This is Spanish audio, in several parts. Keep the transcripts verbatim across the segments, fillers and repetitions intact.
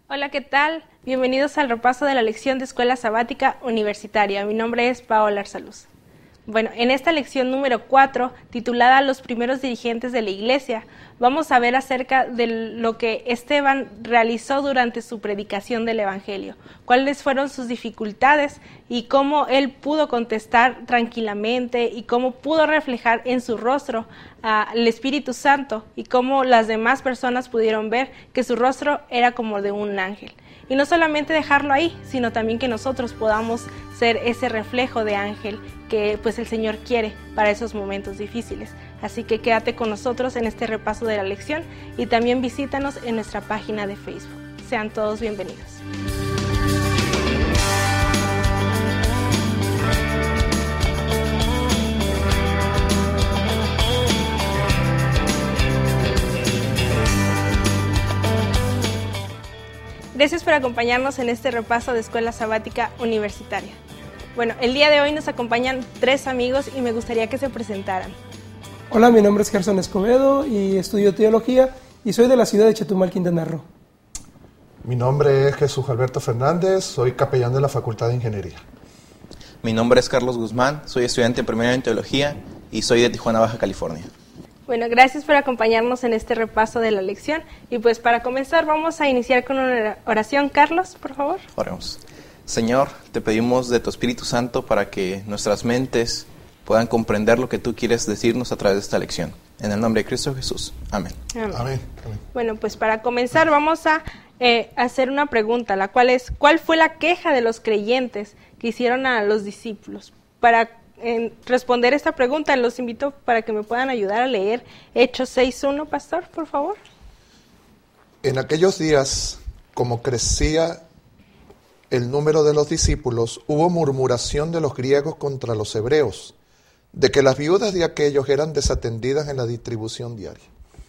Hola, ¿qué tal? Bienvenidos al repaso de la lección de Escuela Sabática Universitaria. Mi nombre es Paola Arsaluz. Bueno, en esta lección número cuatro, titulada Los primeros dirigentes de la Iglesia, vamos a ver acerca de lo que Esteban realizó durante su predicación del Evangelio, cuáles fueron sus dificultades y cómo él pudo contestar tranquilamente y cómo pudo reflejar en su rostro al uh, Espíritu Santo y cómo las demás personas pudieron ver que su rostro era como de un ángel. Y no solamente dejarlo ahí, sino también que nosotros podamos ser ese reflejo de ángel que pues el Señor quiere para esos momentos difíciles. Así que quédate con nosotros en este repaso de la lección y también visítanos en nuestra página de Facebook. Sean todos bienvenidos. Gracias por acompañarnos en este repaso de Escuela Sabática Universitaria. Bueno, el día de hoy nos acompañan tres amigos y me gustaría que se presentaran. Hola, mi nombre es Gerson Escobedo y estudio teología y soy de la ciudad de Chetumal, Quintana Roo. Mi nombre es Jesús Alberto Fernández, soy capellán de la Facultad de Ingeniería. Mi nombre es Carlos Guzmán, soy estudiante primero en teología y soy de Tijuana, Baja California. Bueno, gracias por acompañarnos en este repaso de la lección. Y pues para comenzar vamos a iniciar con una oración. Carlos, por favor. Oremos. Señor, te pedimos de tu Espíritu Santo para que nuestras mentes puedan comprender lo que tú quieres decirnos a través de esta lección. En el nombre de Cristo Jesús. Amén. Amén. Amén. Amén. Bueno, pues para comenzar vamos a eh, hacer una pregunta, la cual es, ¿cuál fue la queja de los creyentes que hicieron a los discípulos? Para En responder esta pregunta, los invito para que me puedan ayudar a leer Hechos seis uno, pastor, por favor. En aquellos días, como crecía el número de los discípulos, hubo murmuración de los griegos contra los hebreos, de que las viudas de aquellos eran desatendidas en la distribución diaria.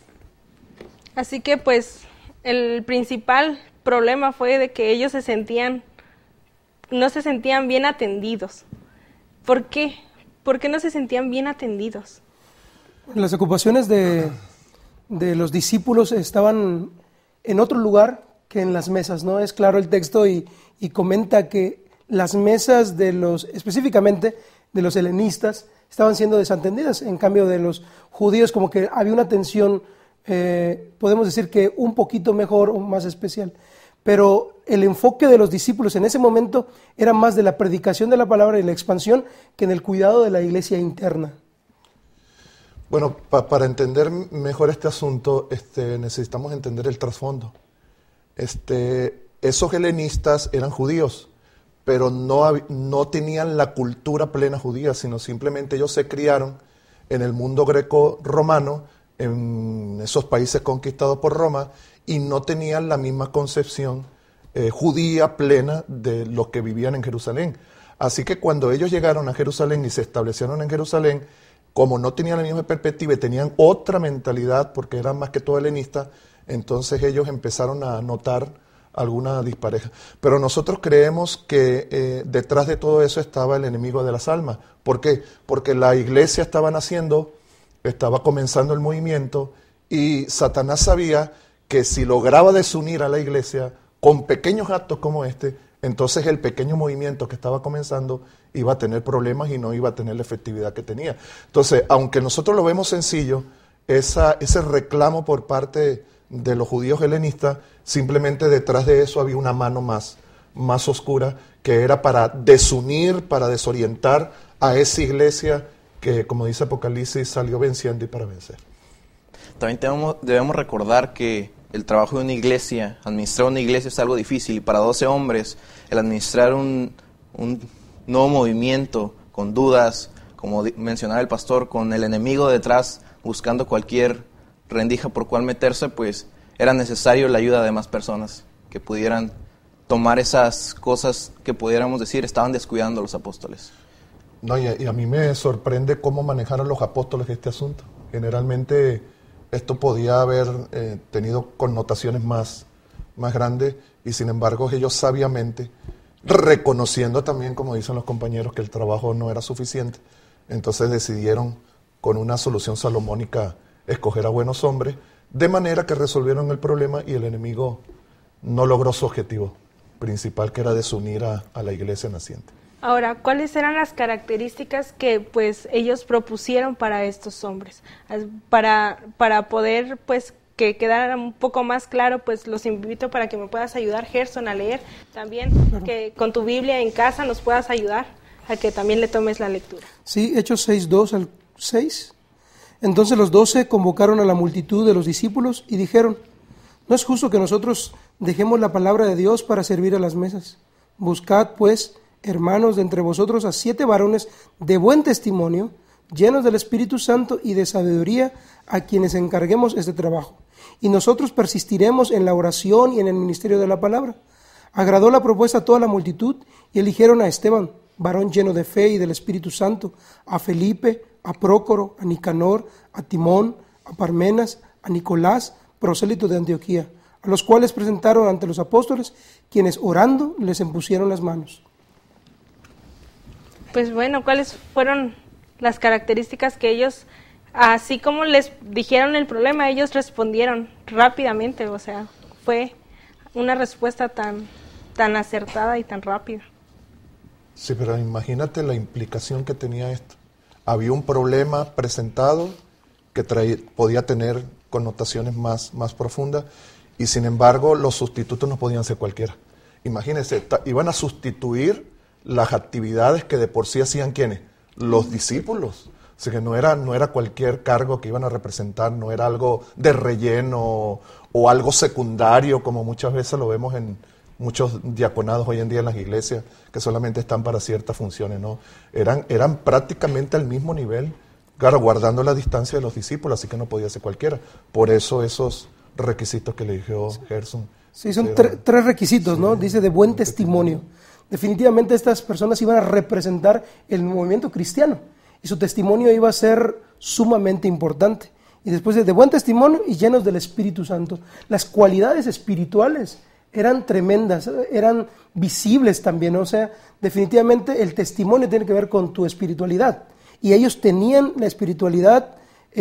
Así que pues el principal problema fue de que ellos se sentían, no se sentían bien atendidos. ¿Por qué? ¿Por qué no se sentían bien atendidos? Las ocupaciones de, de los discípulos estaban en otro lugar que en las mesas, ¿no? Es claro el texto y, y comenta que las mesas de los, específicamente de los helenistas, estaban siendo desatendidas. En cambio de los judíos, como que había una atención, eh, podemos decir que un poquito mejor o más especial. Pero el enfoque de los discípulos en ese momento era más de la predicación de la palabra y la expansión que en el cuidado de la iglesia interna. Bueno, pa- para entender mejor este asunto, este, necesitamos entender el trasfondo. Este, esos helenistas eran judíos, pero no, hab- no tenían la cultura plena judía, sino simplemente ellos se criaron en el mundo greco-romano, en esos países conquistados por Roma, y no tenían la misma concepción eh, judía plena de los que vivían en Jerusalén. Así que cuando ellos llegaron a Jerusalén y se establecieron en Jerusalén, como no tenían la misma perspectiva y tenían otra mentalidad, porque eran más que todo helenistas, entonces ellos empezaron a notar alguna dispareja. Pero nosotros creemos que eh, detrás de todo eso estaba el enemigo de las almas. ¿Por qué? Porque la iglesia estaba naciendo, estaba comenzando el movimiento, y Satanás sabía que si lograba desunir a la iglesia con pequeños actos como este, entonces el pequeño movimiento que estaba comenzando iba a tener problemas y no iba a tener la efectividad que tenía. Entonces, aunque nosotros lo vemos sencillo, esa, ese reclamo por parte de los judíos helenistas, simplemente detrás de eso había una mano más, más oscura, que era para desunir, para desorientar a esa iglesia que, como dice Apocalipsis, salió venciendo y para vencer. También debemos, debemos recordar que el trabajo de una iglesia, administrar una iglesia es algo difícil, y para doce hombres el administrar un, un nuevo movimiento con dudas, como di- mencionaba el pastor, con el enemigo detrás buscando cualquier rendija por cual meterse, pues era necesario la ayuda de más personas que pudieran tomar esas cosas que pudiéramos decir estaban descuidando a los apóstoles. No, y, a, y a mí me sorprende cómo manejaron los apóstoles este asunto. Generalmente esto podía haber eh, tenido connotaciones más, más grandes, y sin embargo ellos sabiamente, reconociendo también, como dicen los compañeros, que el trabajo no era suficiente, entonces decidieron con una solución salomónica escoger a buenos hombres, de manera que resolvieron el problema y el enemigo no logró su objetivo principal, que era desunir a, a la iglesia naciente. Ahora, ¿cuáles eran las características que pues ellos propusieron para estos hombres? Para, para poder pues que quedara un poco más claro, pues los invito para que me puedas ayudar, Gerson, a leer también, claro, que con tu Biblia en casa nos puedas ayudar a que también le tomes la lectura. Sí, Hechos seis, dos al seis. Entonces los doce convocaron a la multitud de los discípulos y dijeron: no es justo que nosotros dejemos la palabra de Dios para servir a las mesas. Buscad, pues, hermanos, de entre vosotros a siete varones de buen testimonio, llenos del Espíritu Santo y de sabiduría, a quienes encarguemos este trabajo. Y nosotros persistiremos en la oración y en el ministerio de la palabra. Agradó la propuesta a toda la multitud y eligieron a Esteban, varón lleno de fe y del Espíritu Santo, a Felipe, a Prócoro, a Nicanor, a Timón, a Parmenas, a Nicolás, prosélito de Antioquía, a los cuales presentaron ante los apóstoles, quienes orando les impusieron las manos. Pues bueno, ¿cuáles fueron las características que ellos, así como les dijeron el problema, ellos respondieron rápidamente? O sea, fue una respuesta tan, tan acertada y tan rápida. Sí, pero imagínate la implicación que tenía esto. Había un problema presentado que traía, podía tener connotaciones más, más profundas, y sin embargo los sustitutos no podían ser cualquiera. Imagínense, ta, iban a sustituir las actividades que de por sí hacían ¿quiénes? Los discípulos. O sea que no era, no era cualquier cargo que iban a representar, no era algo de relleno o, o algo secundario, como muchas veces lo vemos en muchos diaconados hoy en día en las iglesias, que solamente están para ciertas funciones, ¿no? Eran, eran prácticamente al mismo nivel, claro, guardando la distancia de los discípulos, así que no podía ser cualquiera. Por eso esos requisitos que le dijo Gerson. Sí, son tre- tres requisitos, sí, ¿no? Dice de buen testimonio. testimonio. Definitivamente estas personas iban a representar el movimiento cristiano y su testimonio iba a ser sumamente importante. Y después de, de buen testimonio y llenos del Espíritu Santo. Las cualidades espirituales eran tremendas, eran visibles también, ¿no? O sea, definitivamente el testimonio tiene que ver con tu espiritualidad. Y ellos tenían la espiritualidad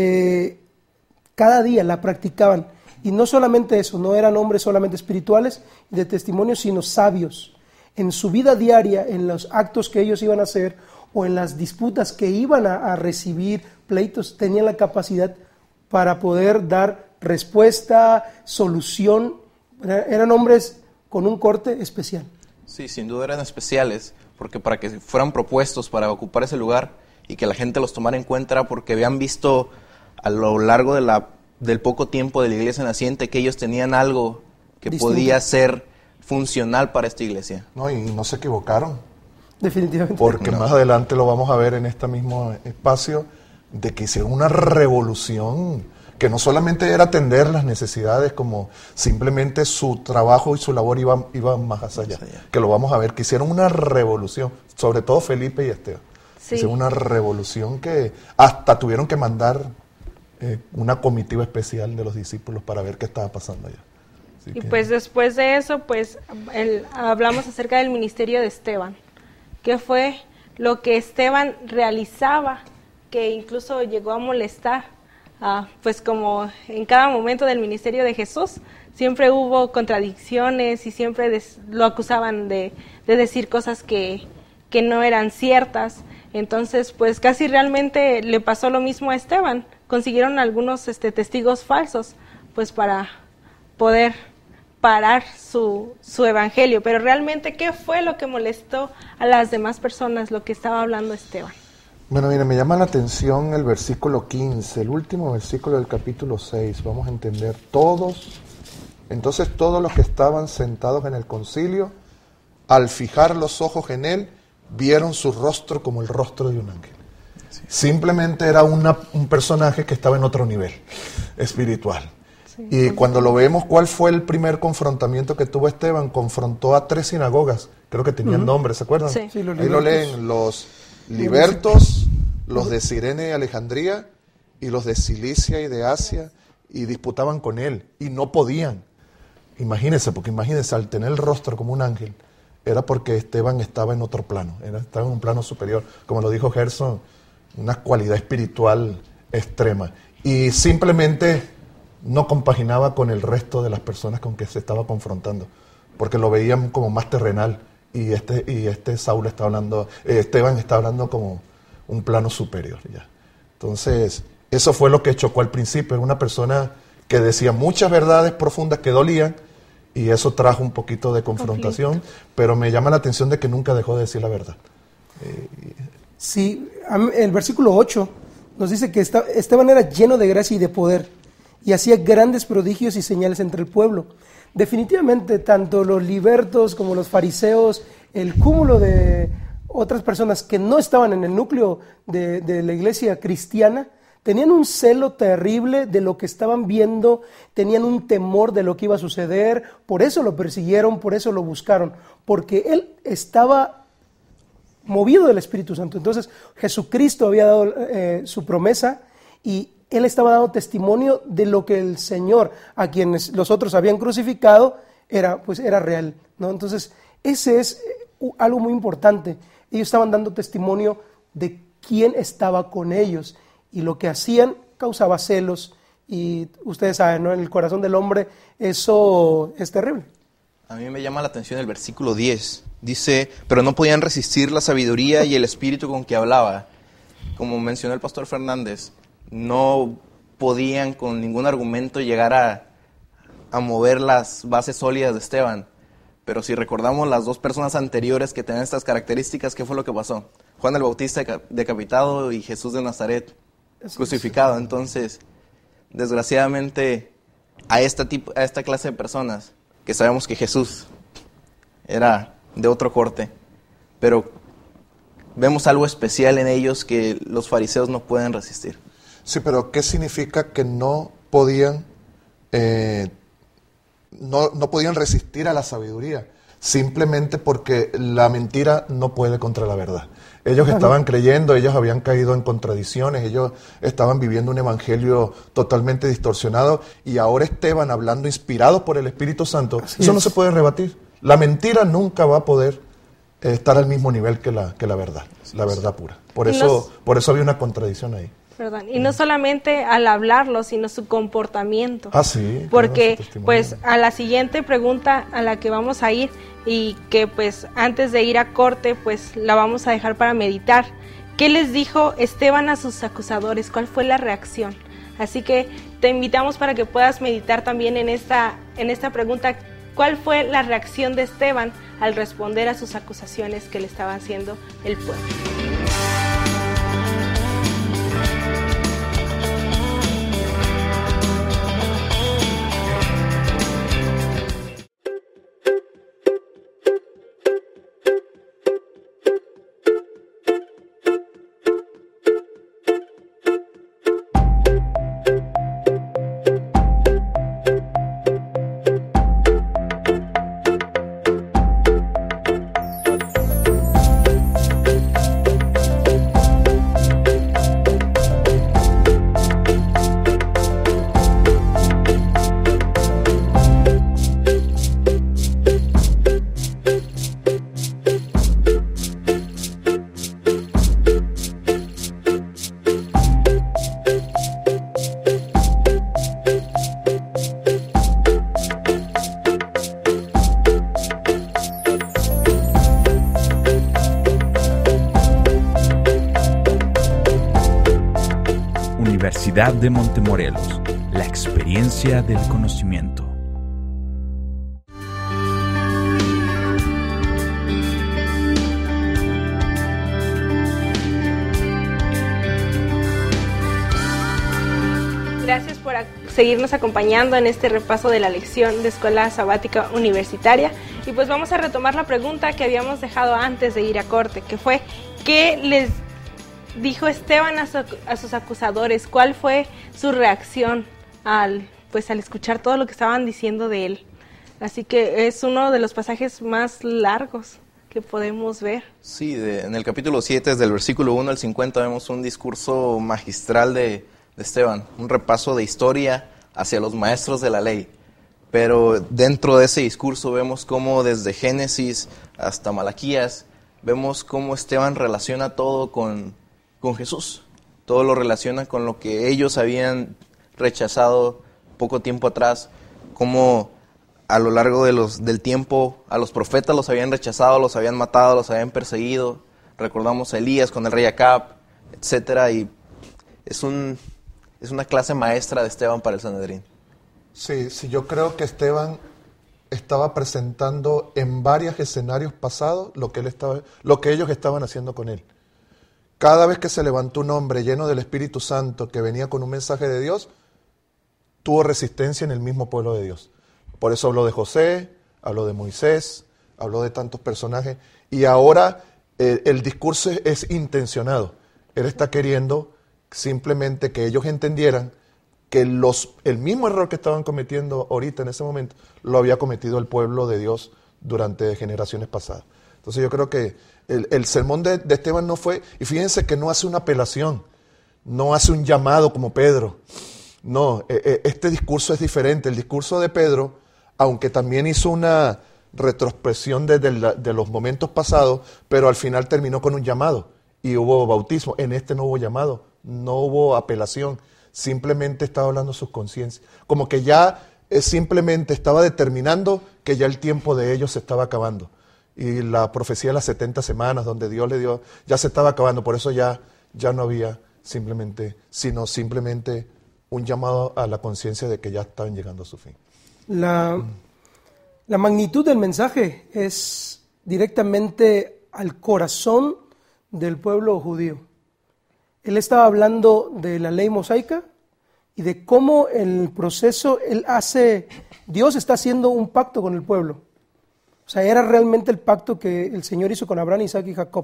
eh, cada día, la practicaban. Y no solamente eso, no eran hombres solamente espirituales de testimonio, sino sabios. En su vida diaria, en los actos que ellos iban a hacer o en las disputas que iban a, a recibir, pleitos, tenían la capacidad para poder dar respuesta, solución. Eran hombres con un corte especial. Sí, sin duda eran especiales, porque para que fueran propuestos para ocupar ese lugar y que la gente los tomara en cuenta era porque habían visto a lo largo de la, del poco tiempo de la iglesia naciente que ellos tenían algo que distinto, podía ser funcional para esta iglesia. No, y no se equivocaron. Definitivamente. Porque no. más adelante lo vamos a ver en este mismo espacio, de que hicieron una revolución que no solamente era atender las necesidades, como simplemente su trabajo y su labor iban, iban más allá, más allá. Que lo vamos a ver, que hicieron una revolución, sobre todo Felipe y Esteban. Sí. Hicieron una revolución que hasta tuvieron que mandar eh, una comitiva especial de los discípulos para ver qué estaba pasando allá. Así y que, pues después de eso, pues el, hablamos acerca del ministerio de Esteban. ¿Qué fue lo que Esteban realizaba que incluso llegó a molestar? Ah, pues como en cada momento del ministerio de Jesús, siempre hubo contradicciones y siempre des, lo acusaban de, de decir cosas que, que no eran ciertas. Entonces, pues casi realmente le pasó lo mismo a Esteban. Consiguieron algunos este, testigos falsos, pues para poder parar su, su evangelio. Pero realmente, ¿qué fue lo que molestó a las demás personas, lo que estaba hablando Esteban? Bueno, mire, me llama la atención el versículo quince, el último versículo del capítulo seis. Vamos a entender todos. Entonces todos los que estaban sentados en el concilio, al fijar los ojos en él, vieron su rostro como el rostro de un ángel. Sí. Simplemente era una, un personaje que estaba en otro nivel espiritual. Sí. Y cuando lo vemos, ¿cuál fue el primer confrontamiento que tuvo Esteban? Confrontó a tres sinagogas, creo que tenían uh-huh. nombres, ¿se acuerdan? Sí. Sí, ahí lo leen, los libertos, los de Cirene y Alejandría, y los de Cilicia y de Asia, y disputaban con él, y no podían. Imagínense, porque imagínense, al tener el rostro como un ángel, era porque Esteban estaba en otro plano, era, estaba en un plano superior, como lo dijo Gerson, una cualidad espiritual extrema. Y simplemente no compaginaba con el resto de las personas con que se estaba confrontando, porque lo veían como más terrenal, y este, y este Saulo está hablando, eh, Esteban está hablando como un plano superior ya. Entonces, eso fue lo que chocó al principio. Era una persona que decía muchas verdades profundas que dolían, y eso trajo un poquito de confrontación, conflicto. Pero me llama la atención de que nunca dejó de decir la verdad. Eh, sí, el versículo ocho nos dice que Esteban era lleno de gracia y de poder, y hacía grandes prodigios y señales entre el pueblo. Definitivamente, tanto los libertos como los fariseos, el cúmulo de otras personas que no estaban en el núcleo de, de la iglesia cristiana, tenían un celo terrible de lo que estaban viendo, tenían un temor de lo que iba a suceder, por eso lo persiguieron, por eso lo buscaron, porque él estaba movido del Espíritu Santo. Entonces Jesucristo había dado eh, su promesa, y él estaba dando testimonio de lo que el Señor, a quienes los otros habían crucificado, era, pues era real, ¿no? Entonces ese es eh, algo muy importante. Ellos estaban dando testimonio de quién estaba con ellos, y lo que hacían causaba celos, y ustedes saben, ¿no? En el corazón del hombre eso es terrible. A mí me llama la atención el versículo diez. Dice, pero no podían resistir la sabiduría y el espíritu con que hablaba. Como mencionó el pastor Fernández, no podían con ningún argumento llegar a, a mover las bases sólidas de Esteban. Pero si recordamos las dos personas anteriores que tenían estas características, ¿qué fue lo que pasó? Juan el Bautista decapitado y Jesús de Nazaret crucificado. Entonces, desgraciadamente, a esta, tipo, a esta clase de personas, que sabemos que Jesús era de otro corte, pero vemos algo especial en ellos que los fariseos no pueden resistir. Sí, pero ¿qué significa que no podían, eh, no, no podían resistir a la sabiduría? Simplemente porque la mentira no puede contra la verdad. Ellos estaban creyendo, ellos habían caído en contradicciones, ellos estaban viviendo un evangelio totalmente distorsionado, y ahora Esteban, hablando inspirado por el Espíritu Santo, Así eso es. no se puede rebatir. La mentira nunca va a poder eh, estar al mismo nivel que la, que la verdad, la verdad pura. Por eso, Nos... por eso había una contradicción ahí. Perdón. Y no solamente al hablarlo, sino su comportamiento. Ah, sí. Porque, pues, a la siguiente pregunta a la que vamos a ir, y que, pues, antes de ir a corte, pues, la vamos a dejar para meditar. ¿Qué les dijo Esteban a sus acusadores? ¿Cuál fue la reacción? Así que te invitamos para que puedas meditar también en esta, en esta pregunta. ¿Cuál fue la reacción de Esteban al responder a sus acusaciones que le estaba haciendo el pueblo? Universidad de Montemorelos, la experiencia del conocimiento. Gracias por seguirnos acompañando en este repaso de la lección de Escuela Sabática Universitaria. Y pues vamos a retomar la pregunta que habíamos dejado antes de ir a corte, que fue, ¿qué les dijo Esteban a, su, a sus acusadores? ¿Cuál fue su reacción al, pues, al escuchar todo lo que estaban diciendo de él? Así que es uno de los pasajes más largos que podemos ver. Sí, de, en el capítulo siete, desde el versículo uno al cincuenta, vemos un discurso magistral de, de Esteban, un repaso de historia hacia los maestros de la ley. Pero dentro de ese discurso vemos cómo desde Génesis hasta Malaquías, vemos cómo Esteban relaciona todo con, con Jesús. Todo lo relaciona con lo que ellos habían rechazado poco tiempo atrás, cómo a lo largo de los, del tiempo a los profetas los habían rechazado, los habían matado, los habían perseguido. Recordamos a Elías con el rey Acab, etcétera, y es, un, es una clase maestra de Esteban para el Sanedrín. Sí, sí, yo creo que Esteban estaba presentando en varios escenarios pasados lo que, él estaba, lo que ellos estaban haciendo con él. Cada vez que se levantó un hombre lleno del Espíritu Santo que venía con un mensaje de Dios, tuvo resistencia en el mismo pueblo de Dios. Por eso habló de José, habló de Moisés, habló de tantos personajes. Y ahora eh, el discurso es, es intencionado. Él está queriendo simplemente que ellos entendieran que los, el mismo error que estaban cometiendo ahorita en ese momento, lo había cometido el pueblo de Dios durante generaciones pasadas. Entonces yo creo que el, el sermón de, de Esteban no fue, y fíjense que no hace una apelación, no hace un llamado como Pedro. No, eh, este discurso es diferente. El discurso de Pedro, aunque también hizo una retrospección de, de, la, de los momentos pasados, pero al final terminó con un llamado y hubo bautismo. En este no hubo llamado, no hubo apelación, simplemente estaba hablando sus conciencias. Como que ya eh, simplemente estaba determinando que ya el tiempo de ellos se estaba acabando. Y la profecía de las setenta semanas, donde Dios le dio, ya se estaba acabando, por eso ya, ya no había simplemente, sino simplemente un llamado a la conciencia de que ya estaban llegando a su fin. La, la magnitud del mensaje es directamente al corazón del pueblo judío. Él estaba hablando de la ley mosaica y de cómo el proceso, él hace, Dios está haciendo un pacto con el pueblo. O sea, era realmente el pacto que el Señor hizo con Abraham, Isaac y Jacob.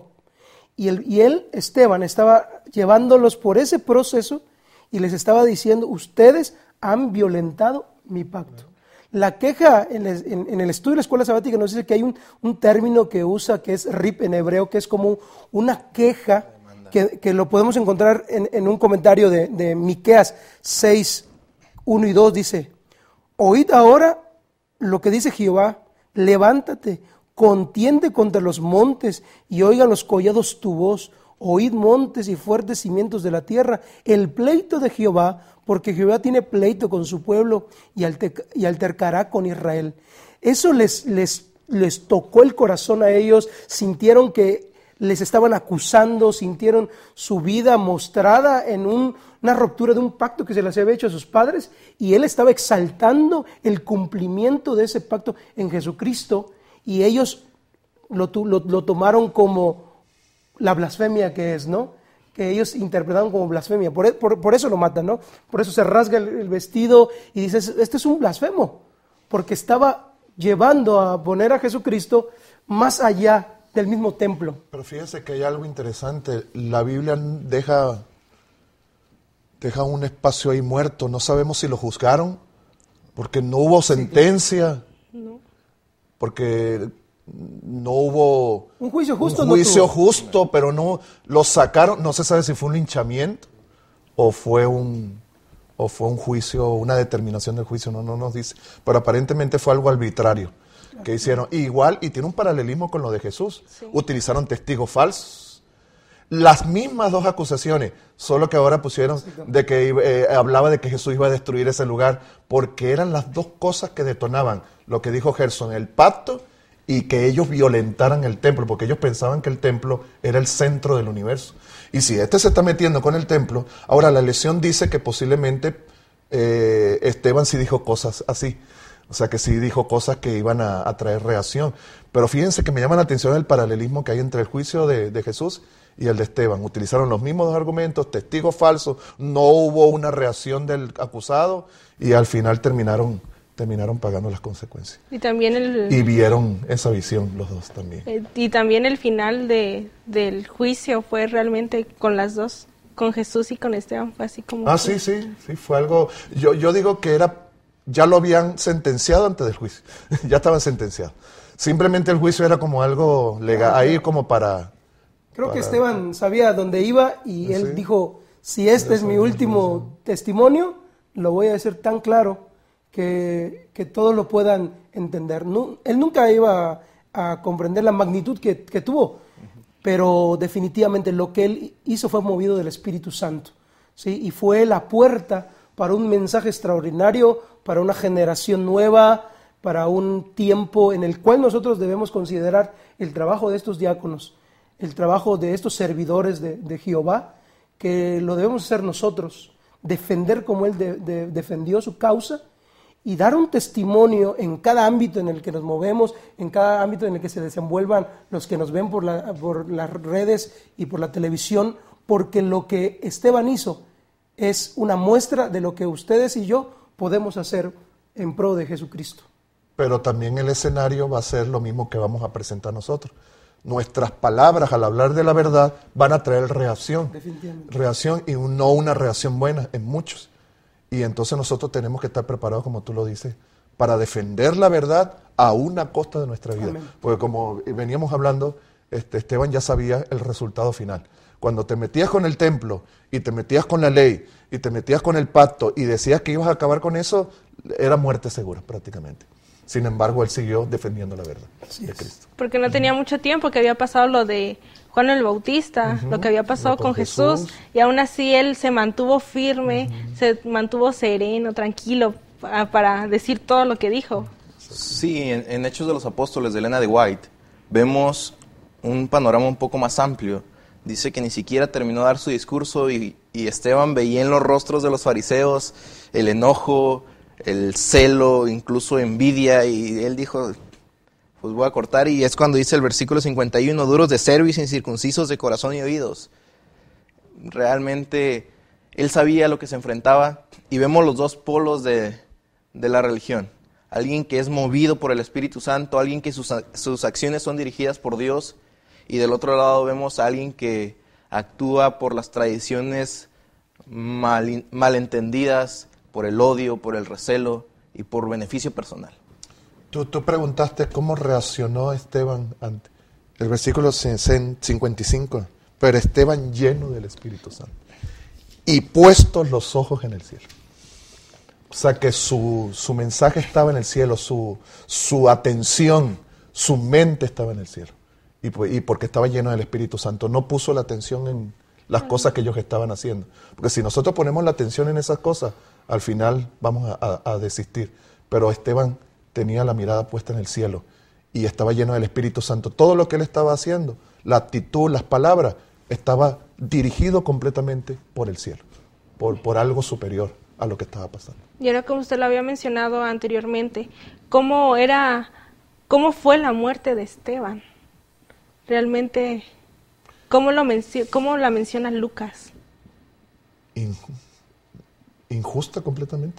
Y él, y él, Esteban, estaba llevándolos por ese proceso y les estaba diciendo, ustedes han violentado mi pacto. La queja en el, en, en el estudio de la escuela sabática nos dice que hay un, un término que usa que es rip en hebreo, que es como una queja que, que lo podemos encontrar en, en un comentario de, de Miqueas seis, uno y dos, dice, oíd ahora lo que dice Jehová, levántate, contiende contra los montes y oigan los collados tu voz, oíd montes y fuertes cimientos de la tierra, el pleito de Jehová, porque Jehová tiene pleito con su pueblo y, alter, y altercará con Israel. Eso les, les, les tocó el corazón a ellos, sintieron que les estaban acusando, sintieron su vida mostrada en un, una ruptura de un pacto que se les había hecho a sus padres, y él estaba exaltando el cumplimiento de ese pacto en Jesucristo, y ellos lo, lo, lo tomaron como la blasfemia que es, ¿no? Que ellos interpretaron como blasfemia, por, por, por eso lo matan, ¿no? Por eso se rasga el, el vestido y dices, este es un blasfemo, porque estaba llevando a poner a Jesucristo más allá del mismo templo. Pero fíjense que hay algo interesante, la Biblia deja, deja un espacio ahí muerto, no sabemos si lo juzgaron, porque no hubo sentencia, sí, no. Porque no hubo un juicio justo, un juicio no justo, pero no lo sacaron, no se sabe si fue un linchamiento o fue un o fue un juicio, una determinación del juicio, no no nos dice, pero aparentemente fue algo arbitrario que hicieron. Igual, y tiene un paralelismo con lo de Jesús, sí. Utilizaron testigos falsos, las mismas dos acusaciones, solo que ahora pusieron de que eh, hablaba de que Jesús iba a destruir ese lugar, porque eran las dos cosas que detonaban lo que dijo Gerson, el pacto y que ellos violentaran el templo, porque ellos pensaban que el templo era el centro del universo. Y si este se está metiendo con el templo, ahora la lección dice que posiblemente eh, Esteban sí dijo cosas así, o sea que sí dijo cosas que iban a, a traer reacción. Pero fíjense que me llama la atención el paralelismo que hay entre el juicio de, de Jesús y el de Esteban. Utilizaron los mismos dos argumentos, testigos falsos, no hubo una reacción del acusado y al final terminaron... terminaron pagando las consecuencias. Y también el y vieron esa visión los dos también. Eh, y también el final de, del juicio fue realmente con las dos, con Jesús y con Esteban, fue así como... Ah, que... sí, sí, sí, fue algo... Yo, yo digo que era, ya lo habían sentenciado antes del juicio, ya estaban sentenciados. Simplemente el juicio era como algo legal, ahí como para... Creo para... que Esteban sabía dónde iba y él ¿sí? dijo, si este es mi último testimonio, lo voy a decir tan claro que, que todos lo puedan entender. No, él nunca iba a, a comprender la magnitud que, que tuvo, uh-huh. pero definitivamente lo que él hizo fue movido del Espíritu Santo, ¿sí? Y fue la puerta para un mensaje extraordinario, para una generación nueva, para un tiempo en el cual nosotros debemos considerar el trabajo de estos diáconos, el trabajo de estos servidores de, de Jehová, que lo debemos hacer nosotros, defender como Él de, de, defendió su causa y dar un testimonio en cada ámbito en el que nos movemos, en cada ámbito en el que se desenvuelvan los que nos ven por, la, por las redes y por la televisión, porque lo que Esteban hizo es una muestra de lo que ustedes y yo podemos hacer en pro de Jesucristo. Pero también el escenario va a ser lo mismo que vamos a presentar nosotros. Nuestras palabras al hablar de la verdad van a traer reacción, reacción y no una reacción buena en muchos. Y entonces nosotros tenemos que estar preparados, como tú lo dices, para defender la verdad a una costa de nuestra vida. Amén. Porque como veníamos hablando, este, Esteban ya sabía el resultado final. Cuando te metías con el templo y te metías con la ley y te metías con el pacto y decías que ibas a acabar con eso, era muerte segura prácticamente. Sin embargo, él siguió defendiendo la verdad de Cristo. Porque no tenía mucho tiempo que había pasado lo de Juan el Bautista, uh-huh, lo que había pasado con, con Jesús, Jesús, y aún así él se mantuvo firme, uh-huh. se mantuvo sereno, tranquilo, para, para decir todo lo que dijo. Sí, en, en Hechos de los Apóstoles de Elena de White vemos un panorama un poco más amplio. Dice que ni siquiera terminó de dar su discurso y, y Esteban veía en los rostros de los fariseos el enojo, el celo, incluso envidia, y él dijo, pues voy a cortar, y es cuando dice el versículo cincuenta y uno, duros de cerviz, incircuncisos de corazón y oídos. Realmente él sabía lo que se enfrentaba, y vemos los dos polos de, de la religión. Alguien que es movido por el Espíritu Santo, alguien que sus, sus acciones son dirigidas por Dios, y del otro lado vemos a alguien que actúa por las tradiciones mal, malentendidas, por el odio, por el recelo y por beneficio personal. Tú, tú preguntaste cómo reaccionó Esteban ante el versículo cincuenta y cinco, pero Esteban lleno del Espíritu Santo y puestos los ojos en el cielo. O sea que su, su mensaje estaba en el cielo, su, su atención, su mente estaba en el cielo. Y, y porque estaba lleno del Espíritu Santo, no puso la atención en las cosas que ellos estaban haciendo. Porque si nosotros ponemos la atención en esas cosas, al final vamos a, a, a desistir. Pero Esteban tenía la mirada puesta en el cielo y estaba lleno del Espíritu Santo. Todo lo que él estaba haciendo, la actitud, las palabras, estaba dirigido completamente por el cielo, por, por algo superior a lo que estaba pasando. Y ahora, como usted lo había mencionado anteriormente, ¿cómo era, cómo fue la muerte de Esteban? Realmente, ¿cómo, lo mencio- cómo la menciona Lucas? Injusto. Injusta completamente,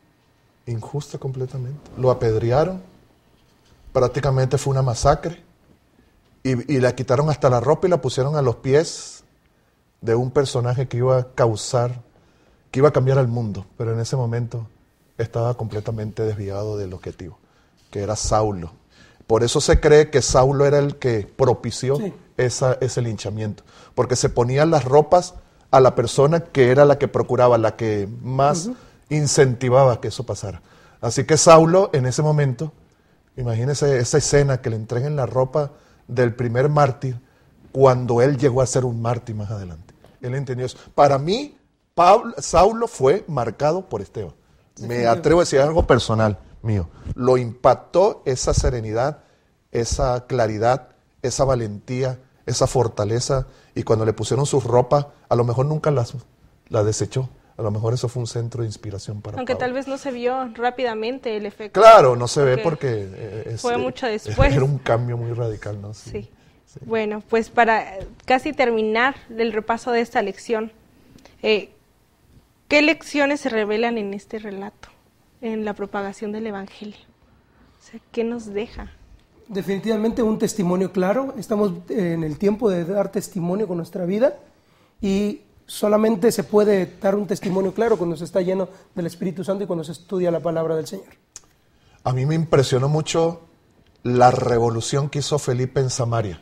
injusta completamente. Lo apedrearon, prácticamente fue una masacre, y, y le quitaron hasta la ropa y la pusieron a los pies de un personaje que iba a causar, que iba a cambiar al mundo, pero en ese momento estaba completamente desviado del objetivo, que era Saulo. Por eso se cree que Saulo era el que propició sí. esa, ese linchamiento, porque se ponían las ropas a la persona que era la que procuraba, la que más uh-huh. incentivaba que eso pasara. Así que Saulo, en ese momento, imagínense esa escena que le entreguen la ropa del primer mártir, cuando él llegó a ser un mártir más adelante. Él entendió eso. Para mí, Pablo, Saulo fue marcado por Esteban. Sí, Me sí, atrevo a decir algo personal mío. Lo impactó esa serenidad, esa claridad, esa valentía, esa fortaleza, y cuando le pusieron sus ropas, a lo mejor nunca las, las desechó. A lo mejor eso fue un centro de inspiración para Aunque Pablo. Tal vez no se vio rápidamente el efecto. Claro, no se ve porque eh, es, fue mucho después. Era un cambio muy radical, ¿no? Sí. Sí. sí. Bueno, pues para casi terminar el repaso de esta lección, eh, ¿qué lecciones se revelan en este relato, en la propagación del Evangelio? O sea, ¿qué nos deja? Definitivamente un testimonio claro. Estamos en el tiempo de dar testimonio con nuestra vida, y solamente se puede dar un testimonio claro cuando se está lleno del Espíritu Santo y cuando se estudia la palabra del Señor. A mí me impresionó mucho la revolución que hizo Felipe en Samaria.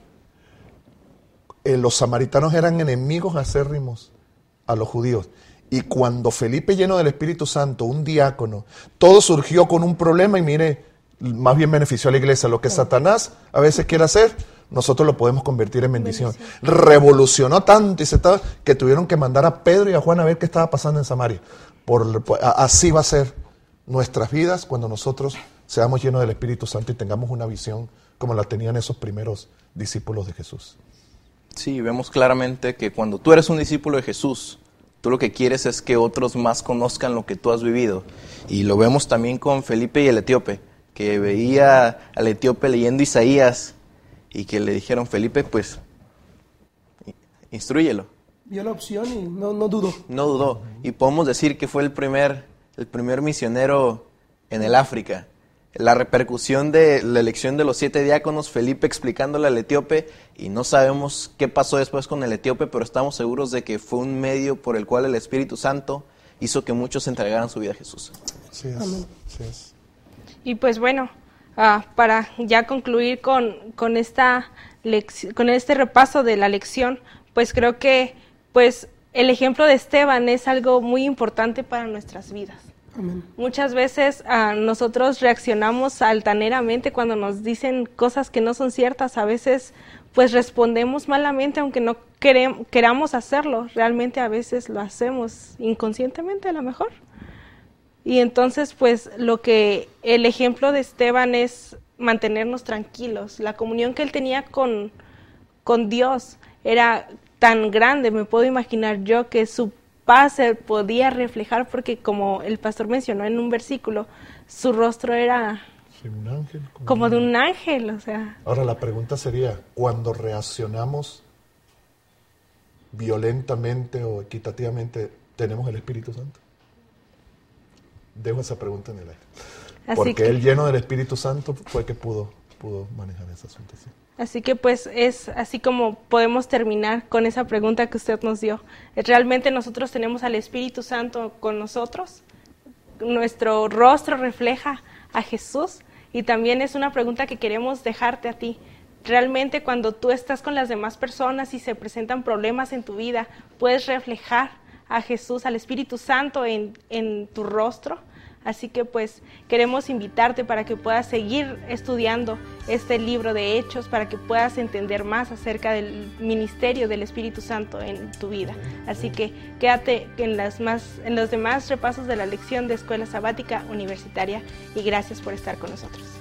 Eh, los samaritanos eran enemigos acérrimos a los judíos. Y cuando Felipe, lleno del Espíritu Santo, un diácono, todo surgió con un problema y mire, más bien benefició a la iglesia. Lo que Satanás a veces quiere hacer, nosotros lo podemos convertir en bendición. bendición. Revolucionó tanto y se estaba, que tuvieron que mandar a Pedro y a Juan a ver qué estaba pasando en Samaria. Por, por, así va a ser nuestras vidas cuando nosotros seamos llenos del Espíritu Santo y tengamos una visión como la tenían esos primeros discípulos de Jesús. Sí, vemos claramente que cuando tú eres un discípulo de Jesús, tú lo que quieres es que otros más conozcan lo que tú has vivido. Y lo vemos también con Felipe y el etíope, que veía al etíope leyendo Isaías y que le dijeron, Felipe, pues, instrúyelo. Vio la opción y no, no dudó. No dudó. Y podemos decir que fue el primer, el primer misionero en el África. La repercusión de la elección de los siete diáconos, Felipe explicándole al etíope, y no sabemos qué pasó después con el etíope, pero estamos seguros de que fue un medio por el cual el Espíritu Santo hizo que muchos entregaran su vida a Jesús. Sí es, sí es. Y pues bueno, uh, para ya concluir con, con, esta lec- con este repaso de la lección, pues creo que pues el ejemplo de Esteban es algo muy importante para nuestras vidas. Amén. Muchas veces uh, nosotros reaccionamos altaneramente cuando nos dicen cosas que no son ciertas. A veces pues respondemos malamente aunque no querem- queramos hacerlo. Realmente a veces lo hacemos inconscientemente a lo mejor. Y entonces pues lo que el ejemplo de Esteban es mantenernos tranquilos. La comunión que él tenía con, con Dios era tan grande, me puedo imaginar yo, que su paz se podía reflejar porque, como el pastor mencionó en un versículo, su rostro era sí, un ángel, como, como de un ángel, o sea. Ahora la pregunta sería, cuando reaccionamos violentamente o equitativamente, ¿tenemos el Espíritu Santo? Dejo esa pregunta en el aire. Así Porque que, él, lleno del Espíritu Santo, fue que pudo, pudo manejar ese asunto. Sí. Así que pues es así como podemos terminar con esa pregunta que usted nos dio. ¿Realmente nosotros tenemos al Espíritu Santo con nosotros? ¿Nuestro rostro refleja a Jesús? Y también es una pregunta que queremos dejarte a ti. ¿Realmente cuando tú estás con las demás personas y se presentan problemas en tu vida, puedes reflejar a Jesús, al Espíritu Santo en, en tu rostro? Así que pues queremos invitarte para que puedas seguir estudiando este libro de Hechos, para que puedas entender más acerca del ministerio del Espíritu Santo en tu vida. Así que quédate en, las más, en los demás repasos de la lección de Escuela Sabática Universitaria y gracias por estar con nosotros.